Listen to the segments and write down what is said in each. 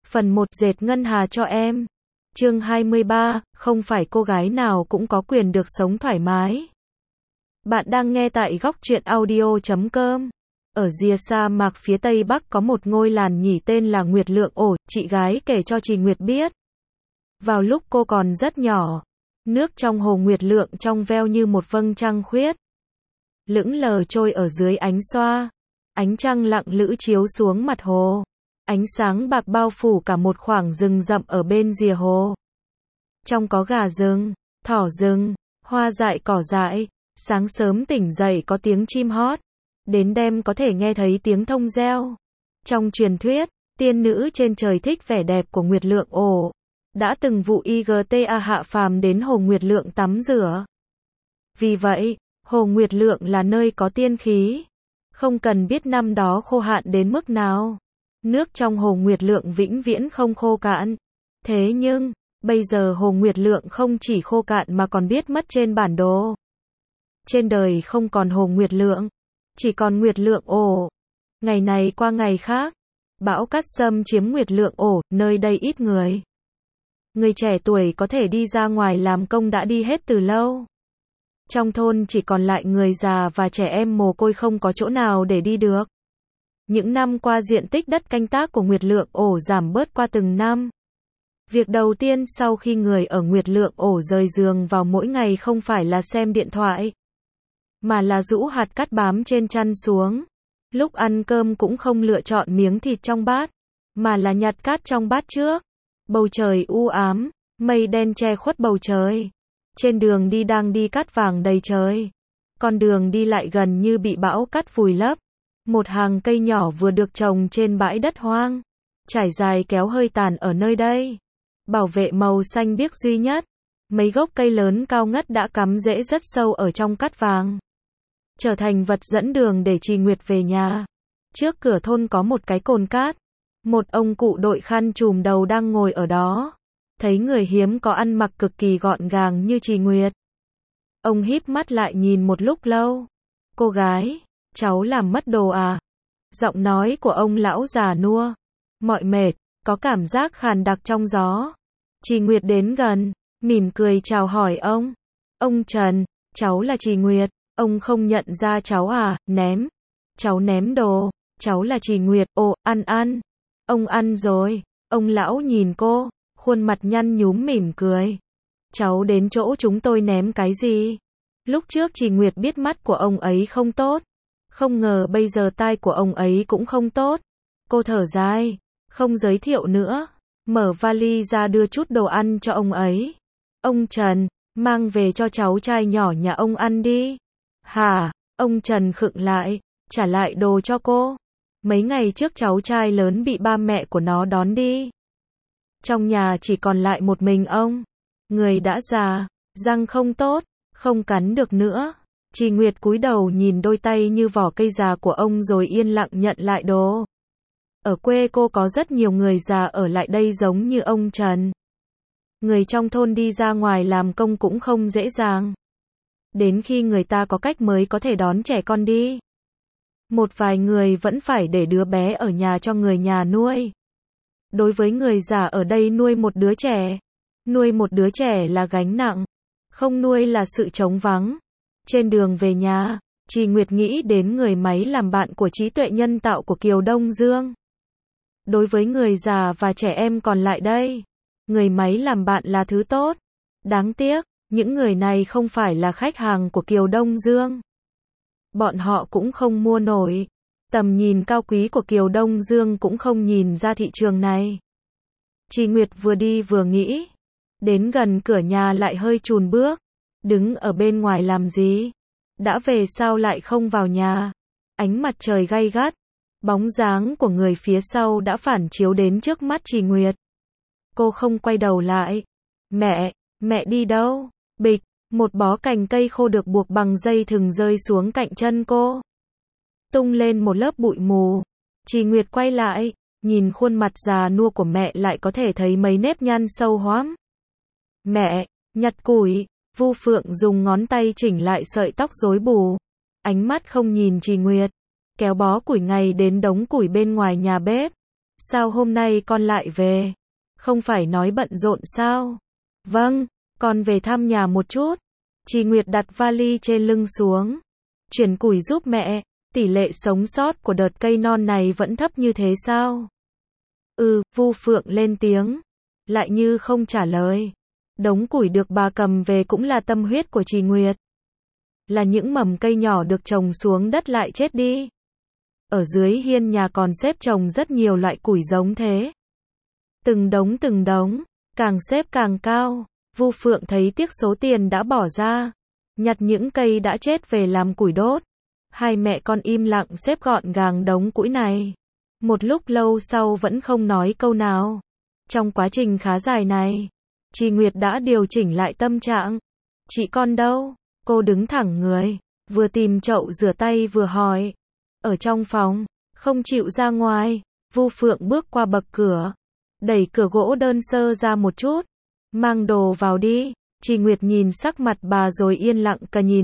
Phần 1 dệt ngân hà cho em. Chương 23, không phải cô gái nào cũng có quyền được sống thoải mái. Bạn đang nghe tại góc truyện audio.com. Ở rìa sa mạc phía tây bắc có một ngôi làng nhỉ tên là Nguyệt Lượng Ổ, chị gái kể cho chị Nguyệt biết. Vào lúc cô còn rất nhỏ, nước trong hồ Nguyệt Lượng trong veo như một vầng trăng khuyết. Lững lờ trôi ở dưới ánh xoa. Ánh trăng lặng lữ chiếu xuống mặt hồ. Ánh sáng bạc bao phủ cả một khoảng rừng rậm ở bên rìa hồ. Trong có gà rừng, thỏ rừng, hoa dại cỏ dại, sáng sớm tỉnh dậy có tiếng chim hót, đến đêm có thể nghe thấy tiếng thông reo. Trong truyền thuyết, tiên nữ trên trời thích vẻ đẹp của Nguyệt Lượng Ổ, đã từng vụ IGTA hạ phàm đến hồ Nguyệt Lượng tắm rửa. Vì vậy, hồ Nguyệt Lượng là nơi có tiên khí. Không cần biết năm đó khô hạn đến mức nào. Nước trong hồ Nguyệt Lượng vĩnh viễn không khô cạn. Thế nhưng, bây giờ hồ Nguyệt Lượng không chỉ khô cạn mà còn biết mất trên bản đồ. Trên đời không còn hồ Nguyệt Lượng, chỉ còn Nguyệt Lượng Ổ. Ngày này qua ngày khác, bão cát xâm chiếm Nguyệt Lượng Ổ, nơi đây ít người. Người trẻ tuổi có thể đi ra ngoài làm công đã đi hết từ lâu. Trong thôn chỉ còn lại người già và trẻ em mồ côi không có chỗ nào để đi được. Những năm qua diện tích đất canh tác của Nguyệt Lượng Ổ giảm bớt qua từng năm. Việc đầu tiên sau khi người ở Nguyệt Lượng Ổ rời giường vào mỗi ngày không phải là xem điện thoại, mà là rũ hạt cát bám trên chăn xuống. Lúc ăn cơm cũng không lựa chọn miếng thịt trong bát, mà là nhặt cát trong bát trước. Bầu trời u ám, mây đen che khuất bầu trời. Trên đường đi đang đi cát vàng đầy trời. Con đường đi lại gần như bị bão cát vùi lấp. Một hàng cây nhỏ vừa được trồng trên bãi đất hoang, trải dài kéo hơi tàn ở nơi đây. Bảo vệ màu xanh biếc duy nhất. Mấy gốc cây lớn cao ngất đã cắm rễ rất sâu ở trong cát vàng, trở thành vật dẫn đường để chị Nguyệt về nhà. Trước cửa thôn có một cái cồn cát. Một ông cụ đội khăn trùm đầu đang ngồi ở đó. Thấy người hiếm có ăn mặc cực kỳ gọn gàng như chị Nguyệt. Ông híp mắt lại nhìn một lúc lâu. Cô gái, cháu làm mất đồ à? Giọng nói của ông lão già nua, mỏi mệt, có cảm giác khàn đặc trong gió. Chị Nguyệt đến gần, mỉm cười chào hỏi ông. Ông Trần, cháu là chị Nguyệt. Ông không nhận ra cháu à? Ném. Cháu ném đồ. Cháu là chị Nguyệt. Ồ, ăn. Ông ăn rồi. Ông lão nhìn cô, khuôn mặt nhăn nhúm mỉm cười. Cháu đến chỗ chúng tôi ném cái gì? Lúc trước chị Nguyệt biết mắt của ông ấy không tốt. Không ngờ bây giờ tai của ông ấy cũng không tốt. Cô thở dài, không giới thiệu nữa. Mở vali ra đưa chút đồ ăn cho ông ấy. Ông Trần, mang về cho cháu trai nhỏ nhà ông ăn đi. Hả? Ông Trần khựng lại, trả lại đồ cho cô. Mấy ngày trước cháu trai lớn bị ba mẹ của nó đón đi. Trong nhà chỉ còn lại một mình ông. Người đã già, răng không tốt, không cắn được nữa. Chị Nguyệt cúi đầu nhìn đôi tay như vỏ cây già của ông rồi yên lặng nhận lại đồ. Ở quê cô có rất nhiều người già ở lại đây giống như ông Trần. Người trong thôn đi ra ngoài làm công cũng không dễ dàng. Đến khi người ta có cách mới có thể đón trẻ con đi. Một vài người vẫn phải để đứa bé ở nhà cho người nhà nuôi. Đối với người già ở đây nuôi một đứa trẻ là gánh nặng. Không nuôi là sự trống vắng. Trên đường về nhà, chị Nguyệt nghĩ đến người máy làm bạn của trí tuệ nhân tạo của Kiều Đông Dương. Đối với người già và trẻ em còn lại đây, người máy làm bạn là thứ tốt. Đáng tiếc, những người này không phải là khách hàng của Kiều Đông Dương. Bọn họ cũng không mua nổi. Tầm nhìn cao quý của Kiều Đông Dương cũng không nhìn ra thị trường này. Chị Nguyệt vừa đi vừa nghĩ. Đến gần cửa nhà lại hơi chùn bước. Đứng ở bên ngoài làm gì? Đã về sao lại không vào nhà? Ánh mặt trời gay gắt. Bóng dáng của người phía sau đã phản chiếu đến trước mắt chị Nguyệt. Cô không quay đầu lại. Mẹ đi đâu? Bịch, một bó cành cây khô được buộc bằng dây thừng rơi xuống cạnh chân cô. Tung lên một lớp bụi mù. Chị Nguyệt quay lại, nhìn khuôn mặt già nua của mẹ lại có thể thấy mấy nếp nhăn sâu hoắm. Mẹ, nhặt củi. Vu Phượng dùng ngón tay chỉnh lại sợi tóc rối bù. Ánh mắt không nhìn chị Nguyệt. Kéo bó củi ngay đến đống củi bên ngoài nhà bếp. Sao hôm nay con lại về? Không phải nói bận rộn sao? Vâng, con về thăm nhà một chút. Chị Nguyệt đặt vali trên lưng xuống. Chuyển củi giúp mẹ. Tỷ lệ sống sót của đợt cây non này vẫn thấp như thế sao? Vu Phượng lên tiếng. Lại như không trả lời. Đống củi được bà cầm về cũng là tâm huyết của chị Nguyệt. Là những mầm cây nhỏ được trồng xuống đất lại chết đi. Ở dưới hiên nhà còn xếp trồng rất nhiều loại củi giống thế. Từng đống, càng xếp càng cao. Vu Phượng thấy tiếc số tiền đã bỏ ra. Nhặt những cây đã chết về làm củi đốt. Hai mẹ con im lặng xếp gọn gàng đống củi này. Một lúc lâu sau vẫn không nói câu nào. Trong quá trình khá dài này, chị Nguyệt đã điều chỉnh lại tâm trạng. Chị con đâu? Cô đứng thẳng người, vừa tìm chậu rửa tay vừa hỏi. Ở trong phòng, không chịu ra ngoài. Vu Phượng bước qua bậc cửa, đẩy cửa gỗ đơn sơ ra một chút. Mang đồ vào đi. Chị Nguyệt nhìn sắc mặt bà rồi yên lặng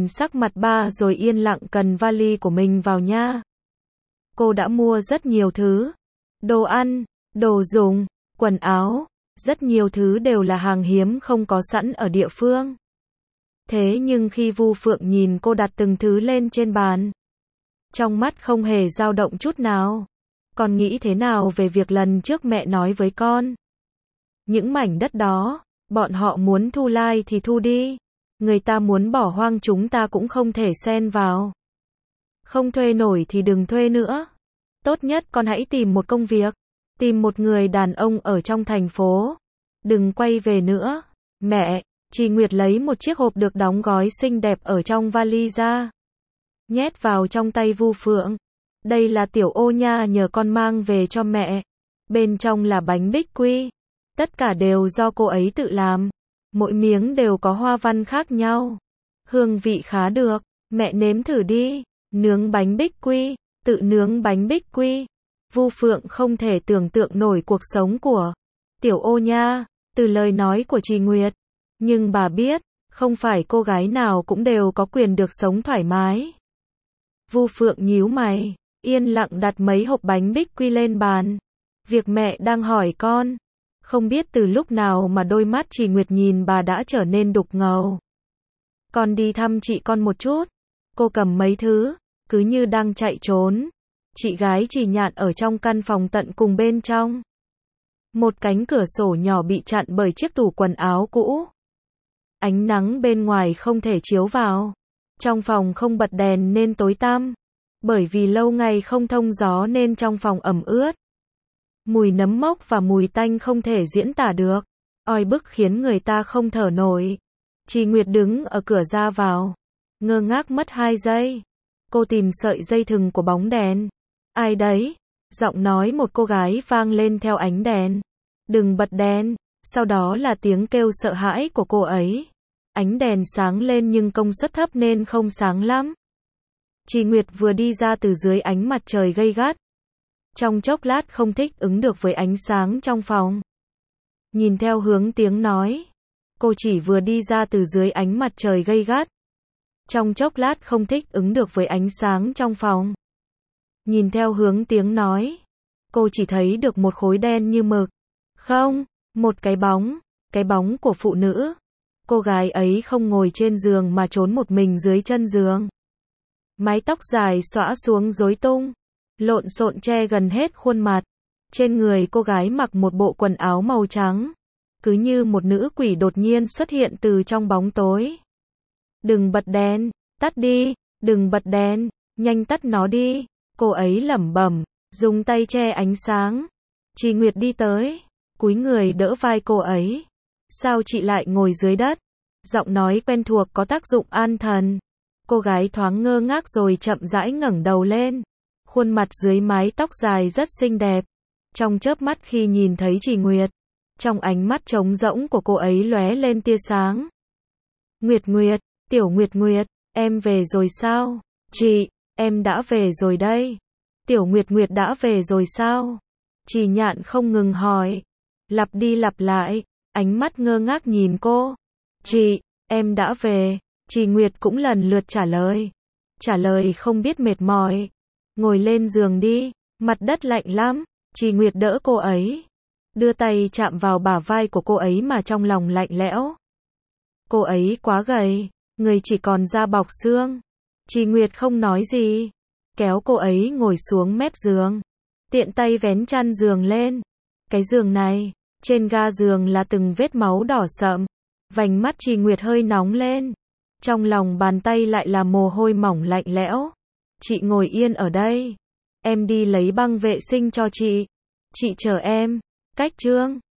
cần vali của mình vào nha. Cô đã mua rất nhiều thứ. Đồ ăn, đồ dùng, quần áo, rất nhiều thứ đều là hàng hiếm không có sẵn ở địa phương. Thế nhưng khi Vu Phượng nhìn cô đặt từng thứ lên trên bàn, trong mắt không hề dao động chút nào. Con nghĩ thế nào về việc lần trước mẹ nói với con? Những mảnh đất đó, bọn họ muốn thu lai thì thu đi. Người ta muốn bỏ hoang chúng ta cũng không thể xen vào. Không thuê nổi thì đừng thuê nữa. Tốt nhất con hãy tìm một công việc. Tìm một người đàn ông ở trong thành phố. Đừng quay về nữa. Mẹ, chị Nguyệt lấy một chiếc hộp được đóng gói xinh đẹp ở trong vali ra. Nhét vào trong tay Vu Phượng. Đây là tiểu ô nha nhờ con mang về cho mẹ. Bên trong là bánh bích quy. Tất cả đều do cô ấy tự làm. Mỗi miếng đều có hoa văn khác nhau. Hương vị khá được. Mẹ nếm thử đi. Nướng bánh bích quy. Tự nướng bánh bích quy. Vu Phượng không thể tưởng tượng nổi cuộc sống của tiểu ô nha, từ lời nói của chị Nguyệt. Nhưng bà biết, không phải cô gái nào cũng đều có quyền được sống thoải mái. Vu Phượng nhíu mày, yên lặng đặt mấy hộp bánh bích quy lên bàn. Việc mẹ đang hỏi con. Không biết từ lúc nào mà đôi mắt chị Nguyệt nhìn bà đã trở nên đục ngầu. Con đi thăm chị con một chút. Cô cầm mấy thứ, cứ như đang chạy trốn. Chị gái chị Nhạn ở trong căn phòng tận cùng bên trong. Một cánh cửa sổ nhỏ bị chặn bởi chiếc tủ quần áo cũ. Ánh nắng bên ngoài không thể chiếu vào. Trong phòng không bật đèn nên tối tăm. Bởi vì lâu ngày không thông gió nên trong phòng ẩm ướt. Mùi nấm mốc và mùi tanh không thể diễn tả được. Oi bức khiến người ta không thở nổi. Chị Nguyệt đứng ở cửa ra vào. Ngơ ngác mất 2 giây. Cô tìm sợi dây thừng của bóng đèn. Ai đấy? Giọng nói một cô gái vang lên theo ánh đèn. Đừng bật đèn. Sau đó là tiếng kêu sợ hãi của cô ấy. Ánh đèn sáng lên nhưng công suất thấp nên không sáng lắm. Chị Nguyệt vừa đi ra từ dưới ánh mặt trời gay gắt. Trong chốc lát không thích ứng được với ánh sáng trong phòng. Nhìn theo hướng tiếng nói. Cô chỉ vừa đi ra từ dưới ánh mặt trời gay gắt. Trong chốc lát không thích ứng được với ánh sáng trong phòng. Nhìn theo hướng tiếng nói. Cô chỉ thấy được một khối đen như mực. Không, một cái bóng của phụ nữ. Cô gái ấy không ngồi trên giường mà trốn một mình dưới chân giường. Mái tóc dài xõa xuống rối tung. Lộn xộn che gần hết khuôn mặt. Trên người cô gái mặc một bộ quần áo màu trắng. Cứ như một nữ quỷ đột nhiên xuất hiện từ trong bóng tối. Đừng bật đèn, tắt đi, đừng bật đèn, nhanh tắt nó đi. Cô ấy lẩm bẩm, dùng tay che ánh sáng. Chị Nguyệt đi tới, cúi người đỡ vai cô ấy. Sao chị lại ngồi dưới đất? Giọng nói quen thuộc có tác dụng an thần. Cô gái thoáng ngơ ngác rồi chậm rãi ngẩng đầu lên. Khuôn mặt dưới mái tóc dài rất xinh đẹp. Trong chớp mắt khi nhìn thấy chị Nguyệt, trong ánh mắt trống rỗng của cô ấy lóe lên tia sáng. Nguyệt Nguyệt, Tiểu Nguyệt Nguyệt, em về rồi sao? Chị, em đã về rồi đây. Tiểu Nguyệt Nguyệt đã về rồi sao? Chị Nhạn không ngừng hỏi. Lặp đi lặp lại, ánh mắt ngơ ngác nhìn cô. Chị, em đã về. Chị Nguyệt cũng lần lượt trả lời. Trả lời không biết mệt mỏi. Ngồi lên giường đi, mặt đất lạnh lắm. Trì Nguyệt đỡ cô ấy, đưa tay chạm vào bả vai của cô ấy mà trong lòng lạnh lẽo. Cô ấy quá gầy, người chỉ còn da bọc xương. Trì Nguyệt không nói gì, kéo cô ấy ngồi xuống mép giường, tiện tay vén chăn giường lên. Cái giường này, trên ga giường là từng vết máu đỏ sậm. Vành mắt Trì Nguyệt hơi nóng lên, trong lòng bàn tay lại là mồ hôi mỏng lạnh lẽo. Chị ngồi yên ở đây, em đi lấy băng vệ sinh cho chị chờ em. Cách Trương